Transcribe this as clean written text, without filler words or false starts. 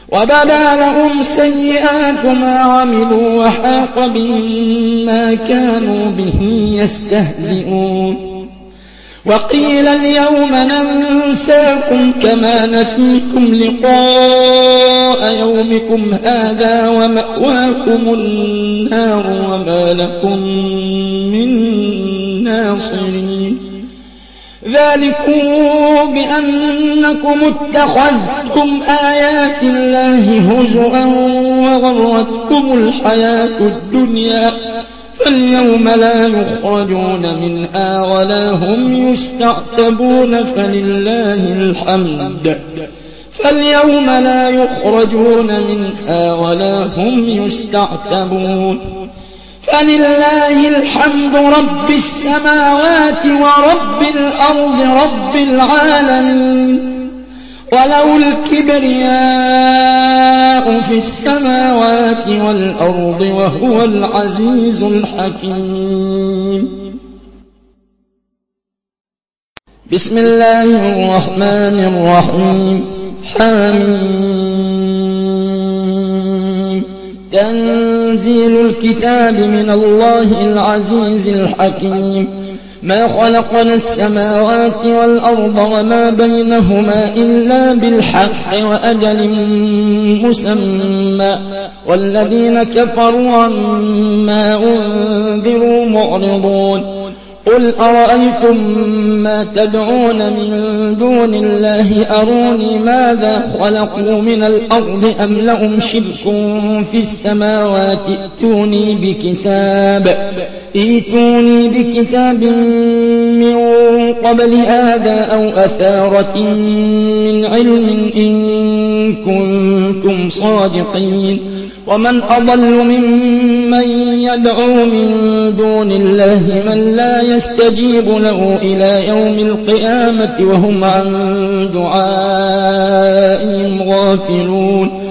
وبدا لهم سيئات ما عملوا وحاق بهم ما كانوا به يستهزئون وقيل اليوم ننساكم كما نسيتم لقاء يومكم هذا ومأواكم النار وما لكم من ناصرين ذلكم بأنكم اتخذتم آيات الله هزؤا وغرتكم الحياة الدنيا فاليوم لا يخرجون منها ولا هم يستعتبون فلله الحمد رب السماوات ورب الأرض رب العالمين وله الكبرياء في السماوات والأرض وهو العزيز الحكيم. بسم الله الرحمن الرحيم. حميم. تنزيل الكتاب من الله العزيز الحكيم. ما خلقنا السماوات والأرض وما بينهما إلا بالحق وأجل مسمى والذين كفروا عما أنذروا معرضون قل أرأيتم ما تدعون من دون الله أروني ماذا خلقوا من الأرض أم لهم شرك في السماوات ائتوني بكتاب من قبل هذا أو أثارة من علم إن كنتم صادقين ومن أضل ممن يدعو من دون الله من لا يستجيب له إلى يوم القيامة وهم عن دعائهم غافلون